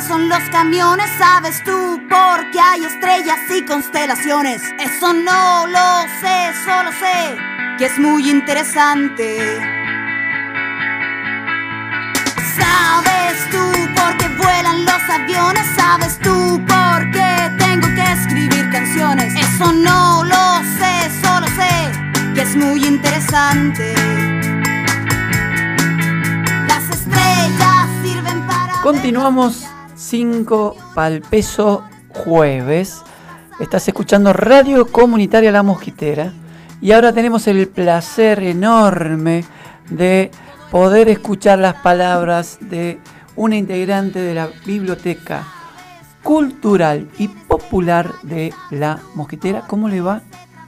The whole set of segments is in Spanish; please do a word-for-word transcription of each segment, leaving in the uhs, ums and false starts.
qué son los camiones? ¿Sabes tú por qué hay estrellas y constelaciones? Eso no lo sé, solo sé que es muy interesante. ¿Sabes tú por qué vuelan los aviones? ¿Sabes tú por qué tengo que escribir canciones? Eso no lo sé, solo sé que es muy interesante. Las estrellas sirven para... Continuamos cinco pal peso jueves. Estás escuchando Radio Comunitaria La Mosquitera. Y ahora tenemos el placer enorme de poder escuchar las palabras de una integrante de la Biblioteca Cultural y Popular de La Mosquitera. ¿Cómo le va?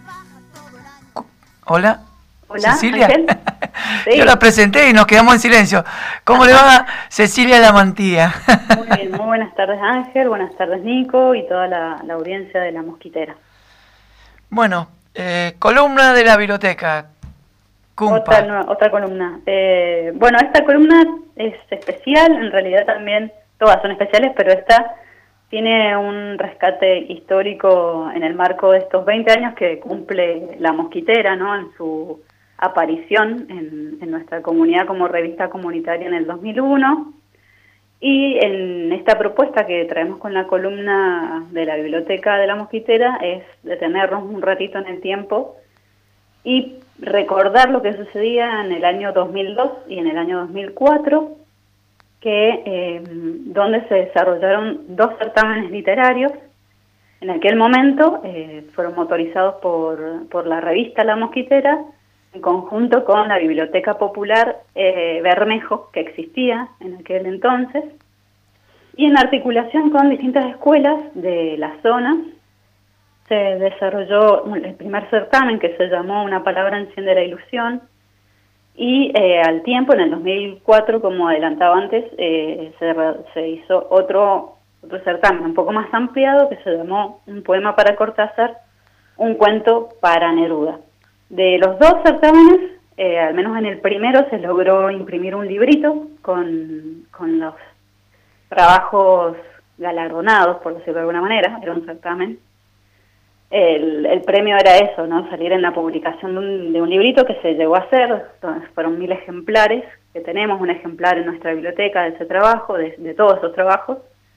Hola. Hola, Cecilia. Ángel. Sí. Yo la presenté y nos quedamos en silencio. ¿Cómo le va, Cecilia Lamantía? Muy bien, muy buenas tardes, Ángel, buenas tardes, Nico, y toda la, la audiencia de La Mosquitera. Bueno, eh, columna de la biblioteca. Cumpa. Otra, no, otra columna. Eh, bueno, esta columna es especial, en realidad también, todas son especiales, pero esta tiene un rescate histórico en el marco de estos veinte años que cumple La Mosquitera, ¿no? En su aparición en, en nuestra comunidad como revista comunitaria en el dos mil uno. Y en esta propuesta que traemos con la columna de la Biblioteca de La Mosquitera es detenernos un ratito en el tiempo y recordar lo que sucedía en el año dos mil dos y en el año dos mil cuatro, que eh, donde se desarrollaron dos certámenes literarios. En aquel momento eh, fueron motorizados por, por la revista La Mosquitera, en conjunto con la Biblioteca Popular eh, Bermejo, que existía en aquel entonces, y en articulación con distintas escuelas de la zona, se desarrolló el primer certamen que se llamó Una palabra enciende la ilusión, y eh, al tiempo, en el dos mil cuatro, como adelantaba antes, eh, se, se hizo otro, otro certamen un poco más ampliado que se llamó Un poema para Cortázar, un cuento para Neruda. De los dos certámenes, eh, al menos en el primero, se logró imprimir un librito con, con los trabajos galardonados, por decirlo de alguna manera, era un certamen. El, el premio era eso, ¿no? Salir en la publicación de un, de un librito que se llegó a hacer, fueron mil ejemplares, que tenemos un ejemplar en nuestra biblioteca de ese trabajo, de, de todos esos trabajos.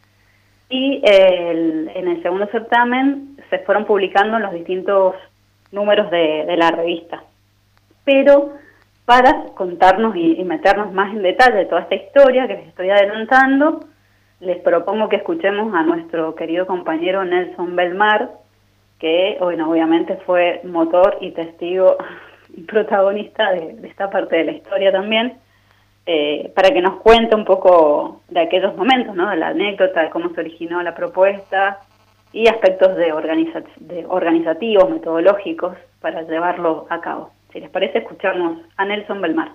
Y el, en el segundo certamen se fueron publicando los distintos números de, de la revista. Pero para contarnos y, y meternos más en detalle de toda esta historia que les estoy adelantando, les propongo que escuchemos a nuestro querido compañero Nelson Belmar, que bueno, obviamente fue motor y testigo y protagonista de, de esta parte de la historia también, eh, para que nos cuente un poco de aquellos momentos, ¿no? De la anécdota, de cómo se originó la propuesta y aspectos de, organiza de organizativos, metodológicos para llevarlo a cabo. Si les parece, escuchamos a Nelson Belmar.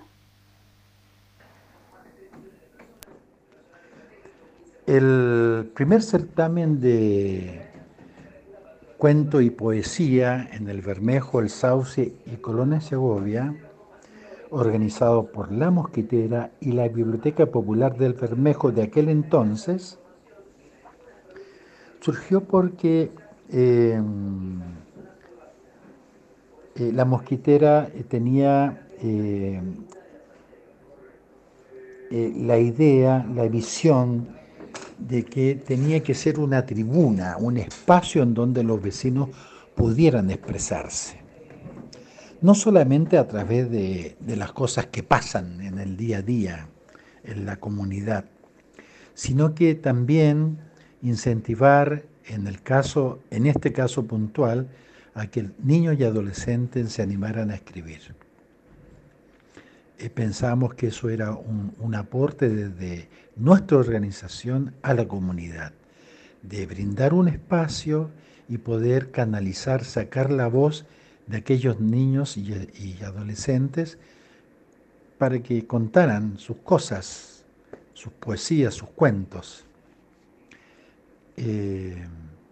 El primer certamen de cuento y poesía en el Bermejo, el Sauce y Colonia Segovia, organizado por La Mosquitera y la Biblioteca Popular del Bermejo de aquel entonces, surgió porque eh, eh, La Mosquitera tenía eh, eh, la idea, la visión de que tenía que ser una tribuna, un espacio en donde los vecinos pudieran expresarse. No solamente a través de, de las cosas que pasan en el día a día en la comunidad, sino que también incentivar, en el caso, en este caso puntual, a que niños y adolescentes se animaran a escribir. Eh, pensamos que eso era un, un aporte desde nuestra organización a la comunidad, de brindar un espacio y poder canalizar, sacar la voz de aquellos niños y, y adolescentes para que contaran sus cosas, sus poesías, sus cuentos. Eh,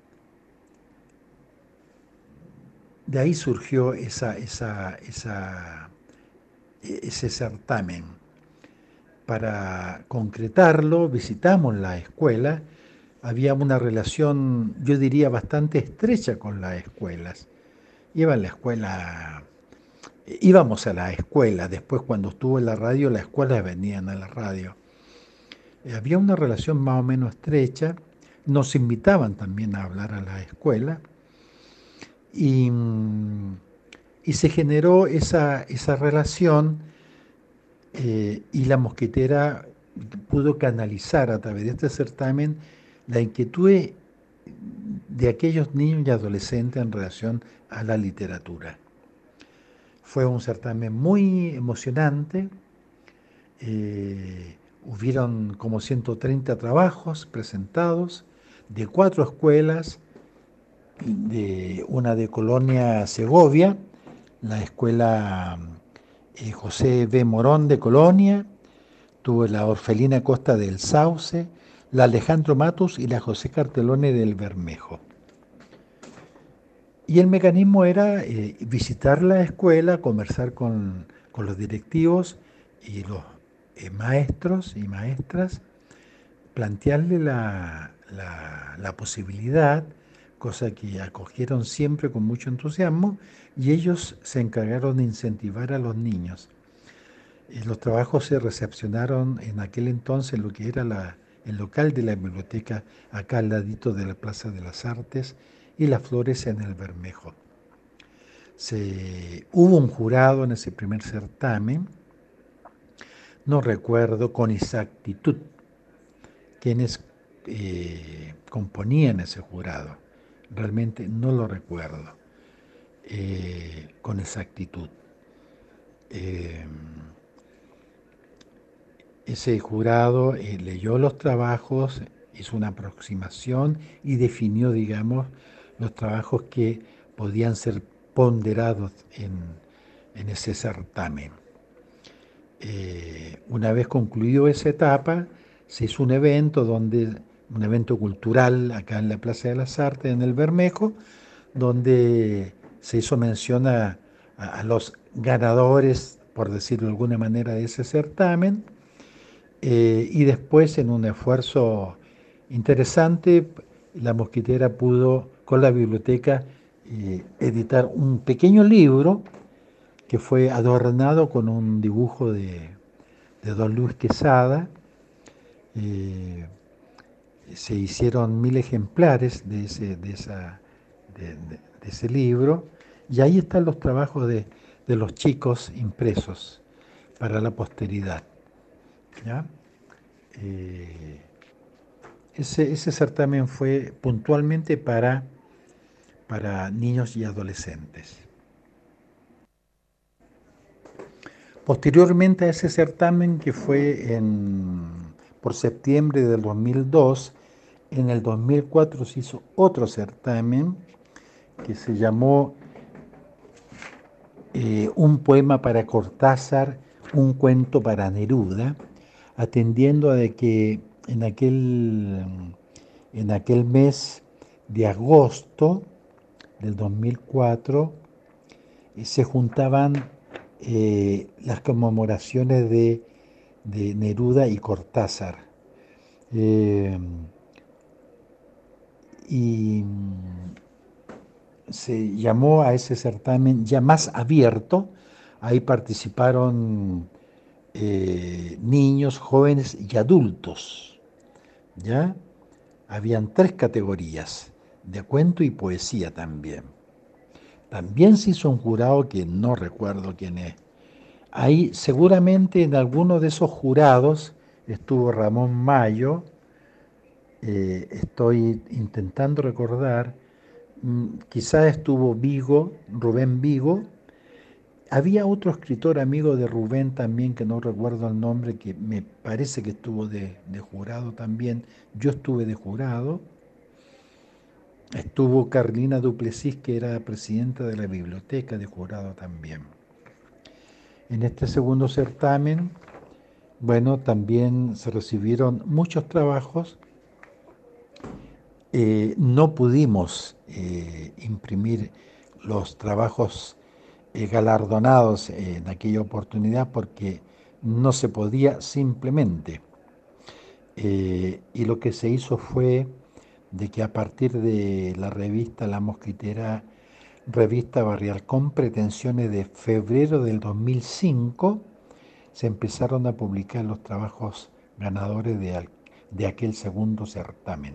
de ahí surgió esa, esa, esa, ese certamen. Para concretarlo, visitamos la escuela había una relación, yo diría, bastante estrecha con las escuelas. Iba a la escuela, íbamos a la escuela, después cuando estuvo en la radio, las escuelas venían a la radio. Eh, Había una relación más o menos estrecha, nos invitaban también a hablar a la escuela y, mm, y se generó esa, esa relación eh, y la mosquitera pudo canalizar a través de este certamen la inquietud de aquellos niños y adolescentes en relación a la literatura. Fue un certamen muy emocionante, eh, hubieron como ciento treinta trabajos presentados de cuatro escuelas, de una de Colonia Segovia, la escuela eh, José B. Morón de Colonia, tuvo la Orfelina Costa del Sauce, la Alejandro Matus y la José Cartelone del Bermejo. Y el mecanismo era eh, visitar la escuela, conversar con, con los directivos y los eh, maestros y maestras, plantearle la, la, la posibilidad, cosa que acogieron siempre con mucho entusiasmo, y ellos se encargaron de incentivar a los niños. Eh, los trabajos se recepcionaron en aquel entonces en lo que era la, el local de la biblioteca, acá al ladito de la Plaza de las Artes, y las flores en el Bermejo. Se, hubo un jurado en ese primer certamen, no recuerdo con exactitud quienes eh, componían ese jurado, realmente no lo recuerdo eh, con exactitud. Eh, ese jurado eh, leyó los trabajos, hizo una aproximación y definió, digamos, los trabajos que podían ser ponderados en, en ese certamen. Eh, una vez concluido esa etapa, se hizo un evento, donde, un evento cultural acá en la Plaza de las Artes, en el Bermejo, donde se hizo mención a, a, a los ganadores, por decirlo de alguna manera, de ese certamen, eh, y después, en un esfuerzo interesante, la mosquitera pudo, con la biblioteca, eh, editar un pequeño libro que fue adornado con un dibujo de, de don Luis Quesada. Eh, se hicieron mil ejemplares de ese, de, esa, de, de, de ese libro, y ahí están los trabajos de, de los chicos impresos para la posteridad. ¿Ya? Eh, ese, ese certamen fue puntualmente para, para niños y adolescentes. Posteriormente a ese certamen, que fue en, por septiembre del dos mil dos, en el dos mil cuatro se hizo otro certamen que se llamó eh, Un poema para Cortázar, un cuento para Neruda, atendiendo a de que en aquel, en aquel mes de agosto del dos mil cuatro eh, se juntaban eh, las conmemoraciones de, de Neruda y Cortázar. Eh, y se llamó a ese certamen ya más abierto. Ahí participaron eh, niños, jóvenes y adultos. ¿Ya? Habían tres categorías, de cuento y poesía también. También se hizo un jurado que no recuerdo quién es. Ahí seguramente en alguno de esos jurados estuvo Ramón Mayo, eh, estoy intentando recordar, mm, quizás estuvo Vigo, Rubén Vigo. Había otro escritor amigo de Rubén también, que no recuerdo el nombre, que me parece que estuvo de, de jurado también. Yo estuve de jurado. Estuvo Carlina Duplessis, que era presidenta de la biblioteca, de jurado también. En este segundo certamen, bueno, también se recibieron muchos trabajos. Eh, no pudimos eh, imprimir los trabajos eh, galardonados en aquella oportunidad porque no se podía simplemente. Eh, y lo que se hizo fue de que a partir de la revista La Mosquitera, revista barrial con pretensiones de febrero del dos mil cinco, se empezaron a publicar los trabajos ganadores de, al- de aquel segundo certamen.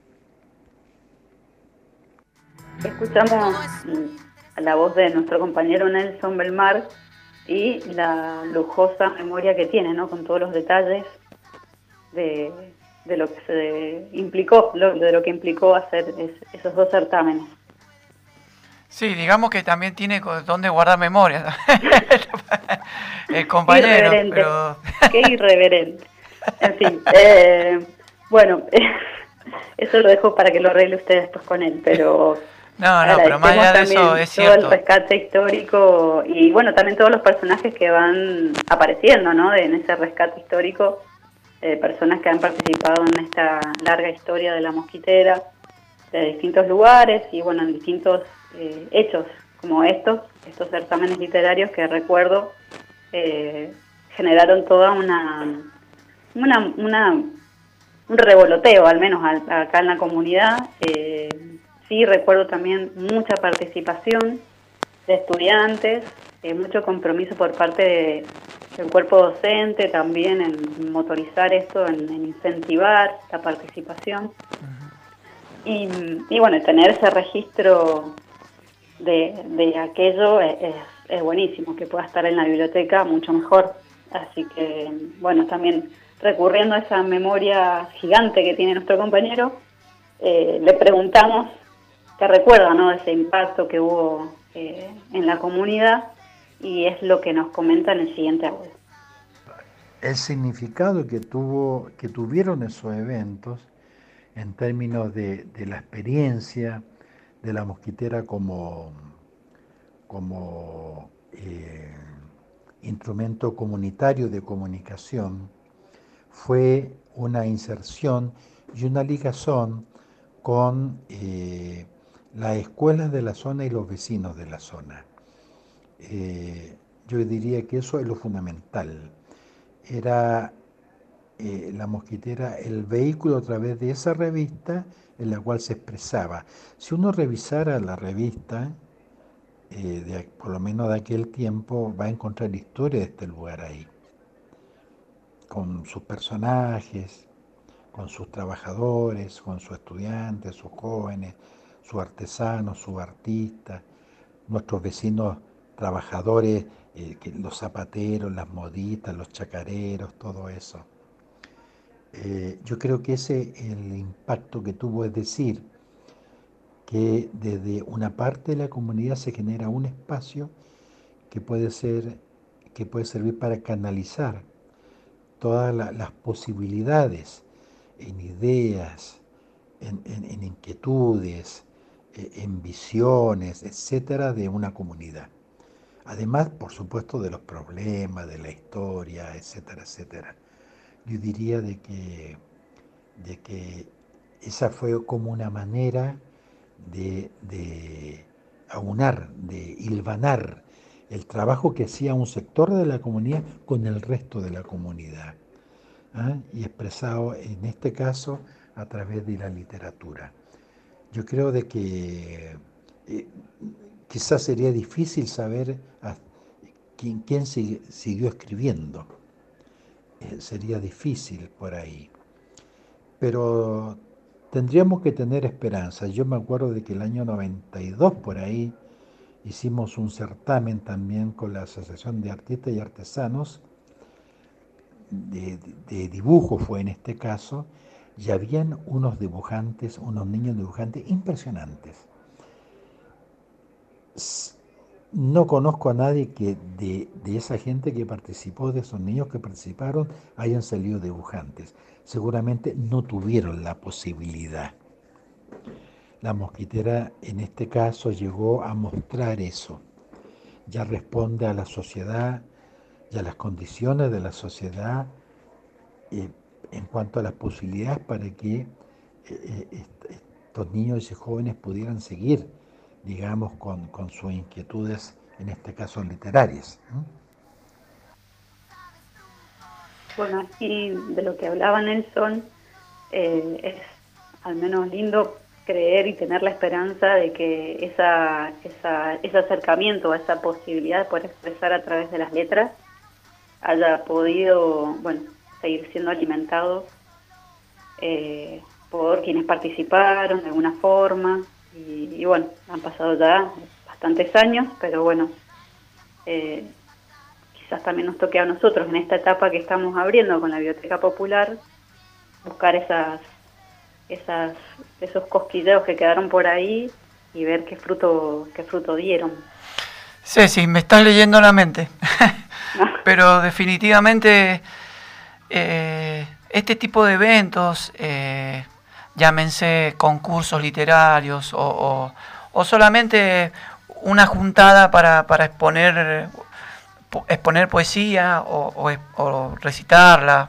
Escuchamos mm, la voz de nuestro compañero Nelson Belmar y la lujosa memoria que tiene, ¿no? Con todos los detalles de, de lo que se implicó, lo- de lo que implicó hacer es- esos dos certámenes. Sí, digamos que también tiene co- donde guardar memoria. El compañero, Irreverente, pero... qué irreverente. En fin, eh, bueno, eso lo dejo para que lo arregle usted después con él, pero No, no, pero más agradecemos allá de también eso es todo el cierto. rescate histórico y bueno, también todos los personajes que van apareciendo, ¿no? En ese rescate histórico, eh, personas que han participado en esta larga historia de la mosquitera, de distintos lugares y bueno, en distintos eh, hechos como estos, estos certámenes literarios que recuerdo eh, generaron toda una, una, una un revoloteo, al menos al- acá en la comunidad. Eh, sí recuerdo también mucha participación de estudiantes, eh, mucho compromiso por parte de- del cuerpo docente también en motorizar esto, en, en incentivar la participación. Y, y bueno, tener ese registro de, de aquello es, es, es buenísimo, que pueda estar en la biblioteca mucho mejor. Así que, bueno, también recurriendo a esa memoria gigante que tiene nuestro compañero, eh, le preguntamos qué recuerda, ¿no?, de ese impacto que hubo eh, en la comunidad, y es lo que nos comenta en el siguiente audio. El significado que, tuvo, que tuvieron esos eventos en términos de, de la experiencia de la mosquitera como, como eh, instrumento comunitario de comunicación fue una inserción y una ligación con eh, las escuelas de la zona y los vecinos de la zona. Eh, yo diría que eso es lo fundamental. Era eh, la mosquitera el vehículo a través de esa revista en la cual se expresaba. Si uno revisara la revista, eh, de, por lo menos de aquel tiempo, va a encontrar historia de este lugar ahí, con sus personajes, con sus trabajadores, con sus estudiantes, sus jóvenes, sus artesanos, sus artistas, nuestros vecinos trabajadores, eh, que los zapateros, las moditas, los chacareros, todo eso. Eh, yo creo que ese es el impacto que tuvo, es decir, que desde una parte de la comunidad se genera un espacio que puede ser, que puede servir para canalizar todas la- las posibilidades en ideas, en, en- en inquietudes, eh, en visiones, etcétera, de una comunidad. Además, por supuesto, de los problemas, de la historia, etcétera, etcétera. Yo diría de que, de que esa fue como una manera de, de aunar, de hilvanar el trabajo que hacía un sector de la comunidad con el resto de la comunidad, ¿ah? Y expresado en este caso a través de la literatura. Yo creo de que eh, quizás sería difícil saber a quién, quién sigue- siguió escribiendo. Eh, sería difícil por ahí. Pero tendríamos que tener esperanza. Yo me acuerdo de que el año noventa y dos por ahí hicimos un certamen también con la Asociación de Artistas y Artesanos, de, de dibujo fue en este caso, y habían unos dibujantes, unos niños dibujantes impresionantes. S- No conozco a nadie que de, de esa gente que participó, de esos niños que participaron, hayan salido dibujantes. Seguramente no tuvieron la posibilidad. La mosquitera en este caso llegó a mostrar eso. Ya responde a la sociedad y a las condiciones de la sociedad, eh, en cuanto a las posibilidades para que eh, eh, est- estos niños y jóvenes pudieran seguir, digamos, con, con sus inquietudes, en este caso literarias. ¿no? Bueno, aquí de lo que hablaba Nelson, eh, es al menos lindo creer y tener la esperanza de que esa, esa, ese acercamiento, esa posibilidad de poder expresar a través de las letras haya podido, bueno, seguir siendo alimentado eh, por quienes participaron de alguna forma. Y, y bueno, han pasado ya bastantes años, pero bueno, eh, quizás también nos toque a nosotros en esta etapa que estamos abriendo con la Biblioteca Popular, buscar esas, esas, esos cosquilleos que quedaron por ahí y ver qué fruto, qué fruto dieron. Ceci, me estás leyendo la mente. Pero definitivamente eh, este tipo de eventos, eh, llámense concursos literarios o, o, o solamente una juntada para, para exponer, exponer poesía o, o, o recitarla,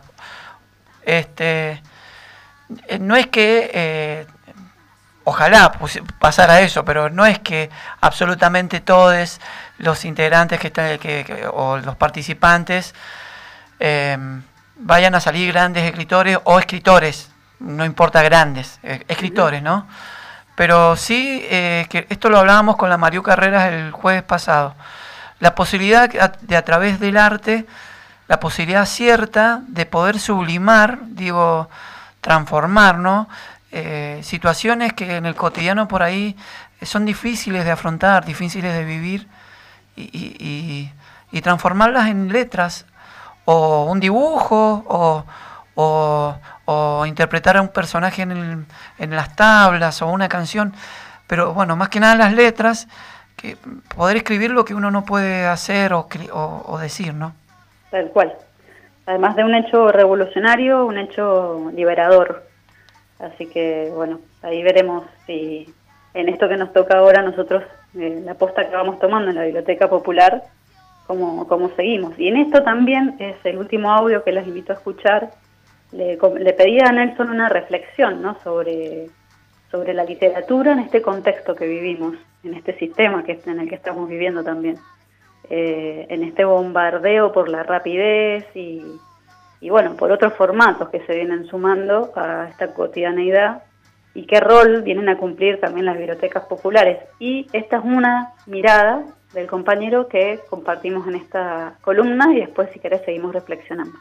este, no es que, eh, ojalá pasara eso, pero no es que absolutamente todos los integrantes que están, que, que, o los participantes eh, vayan a salir grandes escritores o escritores, no importa grandes, eh, escritores, ¿no? Pero sí, eh, que esto lo hablábamos con la Mariú Carreras el jueves pasado, la posibilidad de a través del arte, la posibilidad cierta de poder sublimar, digo, transformar, ¿no? Eh, situaciones que en el cotidiano por ahí son difíciles de afrontar, difíciles de vivir y, y, y, y transformarlas en letras o un dibujo o, o, o interpretar a un personaje en, el, en las tablas o una canción, pero bueno, más que nada las letras, que poder escribir lo que uno no puede hacer o, o, o decir, ¿no? Tal cual. Además de un hecho revolucionario, un hecho liberador. Así que, bueno, ahí veremos si en esto que nos toca ahora nosotros, eh, la posta que vamos tomando en la Biblioteca Popular, cómo, cómo seguimos. Y en esto también es el último audio que les invito a escuchar. Le, le pedí a Nelson una reflexión, ¿no?, sobre, sobre la literatura en este contexto que vivimos, en este sistema que, en el que estamos viviendo también. Eh, en este bombardeo por la rapidez y, y bueno, por otros formatos que se vienen sumando a esta cotidianeidad y qué rol vienen a cumplir también las bibliotecas populares. Y esta es una mirada del compañero que compartimos en esta columna y después, si querés, seguimos reflexionando.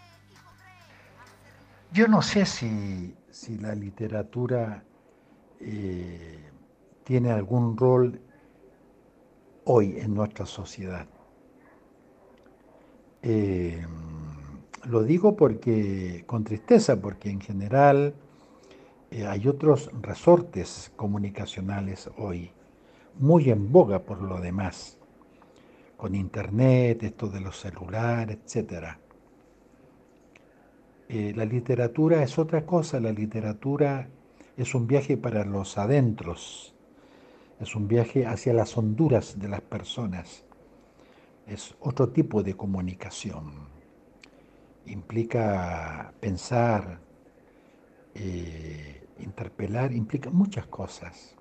Yo no sé si, si la literatura eh, tiene algún rol hoy en nuestra sociedad. Eh, lo digo porque con tristeza, porque en general eh, hay otros resortes comunicacionales hoy, muy en boga por lo demás, con internet, esto de los celulares, etcétera. Eh, la literatura es otra cosa, la literatura es un viaje para los adentros, es un viaje hacia las honduras de las personas, es otro tipo de comunicación, implica pensar, eh, interpelar, implica muchas cosas,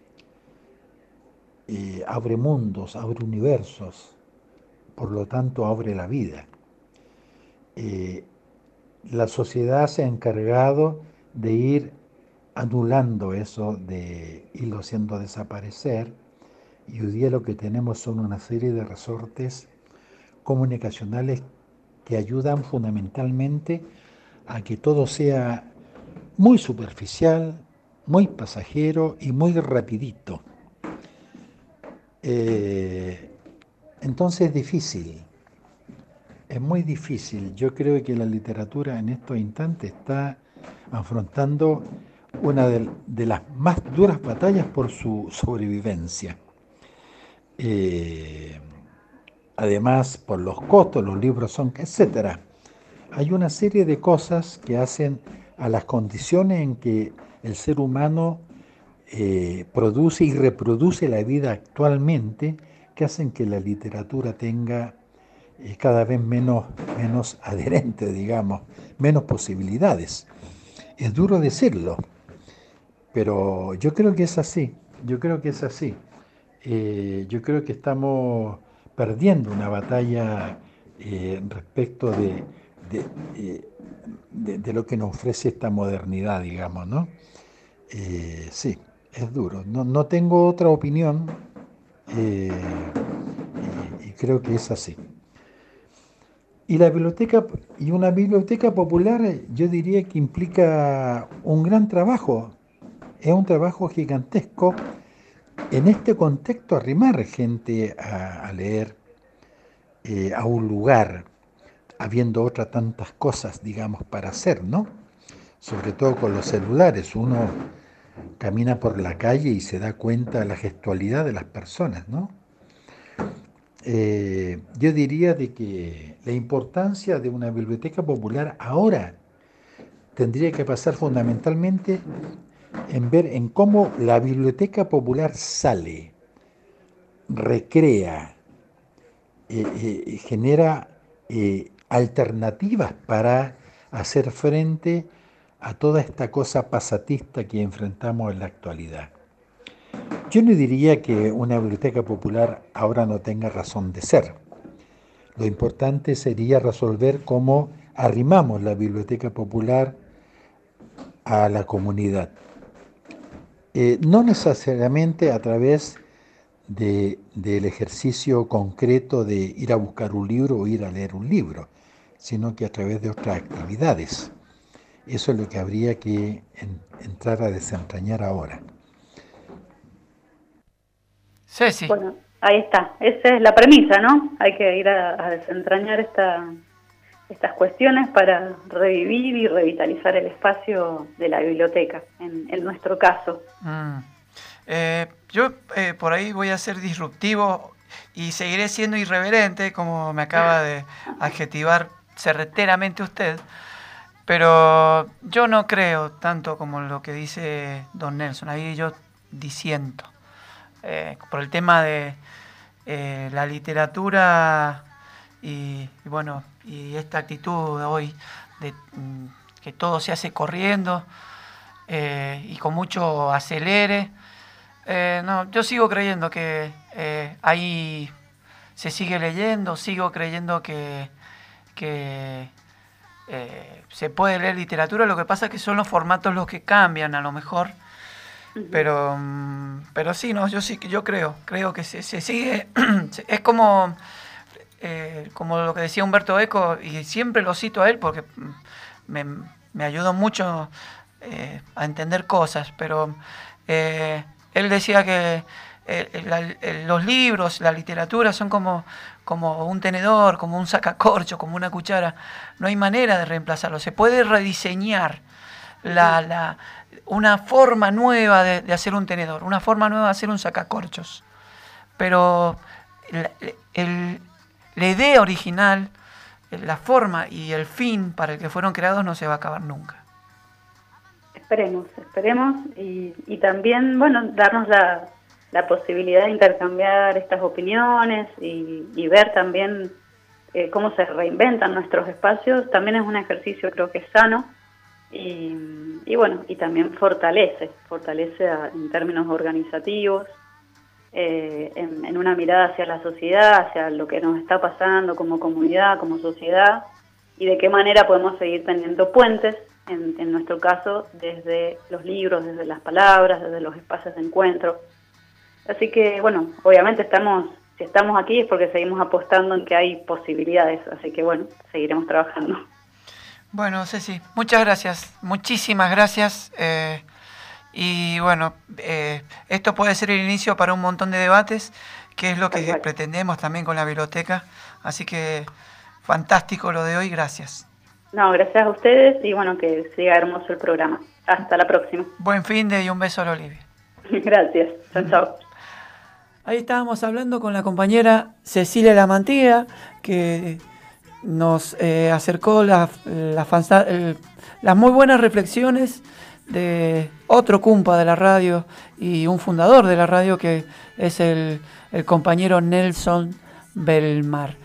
eh, abre mundos, abre universos, por lo tanto abre la vida. Eh, la sociedad se ha encargado de ir anulando eso, de irlo haciendo desaparecer, y hoy día lo que tenemos son una serie de resortes comunicacionales que ayudan fundamentalmente a que todo sea muy superficial, muy pasajero y muy rapidito. Eh, entonces es difícil, es muy difícil. Yo creo que la literatura en estos instantes está afrontando una de, de las más duras batallas por su sobrevivencia. Eh, además, por los costos, los libros son, etcétera. Hay una serie de cosas que hacen a las condiciones en que el ser humano eh, produce y reproduce la vida actualmente, que hacen que la literatura tenga eh, cada vez menos, menos adherente, digamos, menos posibilidades. Es duro decirlo, pero yo creo que es así, yo creo que es así. Eh, yo creo que estamos perdiendo una batalla eh, respecto de, de, eh, de, de lo que nos ofrece esta modernidad, digamos, ¿no? Eh, sí, es duro. No, no tengo otra opinión eh, y, y creo que es así. Y la biblioteca, y una biblioteca popular, eh, yo diría que implica un gran trabajo. Es un trabajo gigantesco en este contexto arrimar gente a, a leer eh, a un lugar, habiendo otras tantas cosas, digamos, para hacer, ¿no? Sobre todo con los celulares, uno camina por la calle y se da cuenta de la gestualidad de las personas, ¿no? Eh, yo diría de que la importancia de una biblioteca popular ahora tendría que pasar fundamentalmente en ver en cómo la biblioteca popular sale, recrea, eh, eh, genera eh, alternativas para hacer frente a toda esta cosa pasatista que enfrentamos en la actualidad. Yo no diría que una biblioteca popular ahora no tenga razón de ser. Lo importante sería resolver cómo arrimamos la biblioteca popular a la comunidad. Eh, no necesariamente a través de, del ejercicio concreto de ir a buscar un libro o ir a leer un libro, sino que a través de otras actividades. Eso es lo que habría que en, entrar a desentrañar ahora. Ceci. Bueno, ahí está. Esa es la premisa, ¿no? Hay que ir a, a desentrañar esta, estas cuestiones para revivir y revitalizar el espacio de la biblioteca, en, en nuestro caso. Mm. Eh, yo eh, por ahí voy a ser disruptivo y seguiré siendo irreverente, como me acaba de adjetivar certeramente usted, pero yo no creo tanto como lo que dice don Nelson, ahí yo disiento. Eh, por el tema de eh, la literatura y, y bueno, y esta actitud de hoy de mm, que todo se hace corriendo eh, y con mucho acelere. Eh, no, yo sigo creyendo que eh, ahí se sigue leyendo, sigo creyendo que, que eh, se puede leer literatura, lo que pasa es que son los formatos los que cambian a lo mejor, uh-huh. pero, pero sí, no, yo sí yo creo, creo que se, se sigue, es como, eh, como lo que decía Humberto Eco, y siempre lo cito a él porque me, me ayudó mucho eh, a entender cosas, pero eh, él decía que eh, la, eh, los libros, la literatura son como, como un tenedor, como un sacacorcho, como una cuchara. No hay manera de reemplazarlo. Se puede rediseñar la, la, una forma nueva de, de hacer un tenedor, una forma nueva de hacer un sacacorchos. Pero el, el, la idea original, la forma y el fin para el que fueron creados no se va a acabar nunca. Esperemos, esperemos y, y también, bueno, darnos la, la posibilidad de intercambiar estas opiniones y, y ver también eh, cómo se reinventan nuestros espacios. También es un ejercicio, creo que sano y, y bueno, y también fortalece, fortalece a, en términos organizativos, eh, en, en una mirada hacia la sociedad, hacia lo que nos está pasando como comunidad, como sociedad, y de qué manera podemos seguir teniendo puentes. En, en nuestro caso, desde los libros, desde las palabras, desde los espacios de encuentro. Así que, bueno, obviamente estamos, si estamos aquí es porque seguimos apostando en que hay posibilidades, así que, bueno, seguiremos trabajando. Bueno, Ceci, muchas gracias, muchísimas gracias. Eh, y bueno, eh, esto puede ser el inicio para un montón de debates, que es lo que Perfecto. pretendemos también con la biblioteca. Así que, fantástico lo de hoy, gracias. No, gracias a ustedes y bueno, que siga hermoso el programa. Hasta la próxima. Buen fin de y un beso a la Olivia. Gracias. Chao, chao. Ahí estábamos hablando con la compañera Cecilia Lamantía, que nos eh, acercó la, la, la, las muy buenas reflexiones de otro cumpa de la radio y un fundador de la radio, que es el, el compañero Nelson Belmar.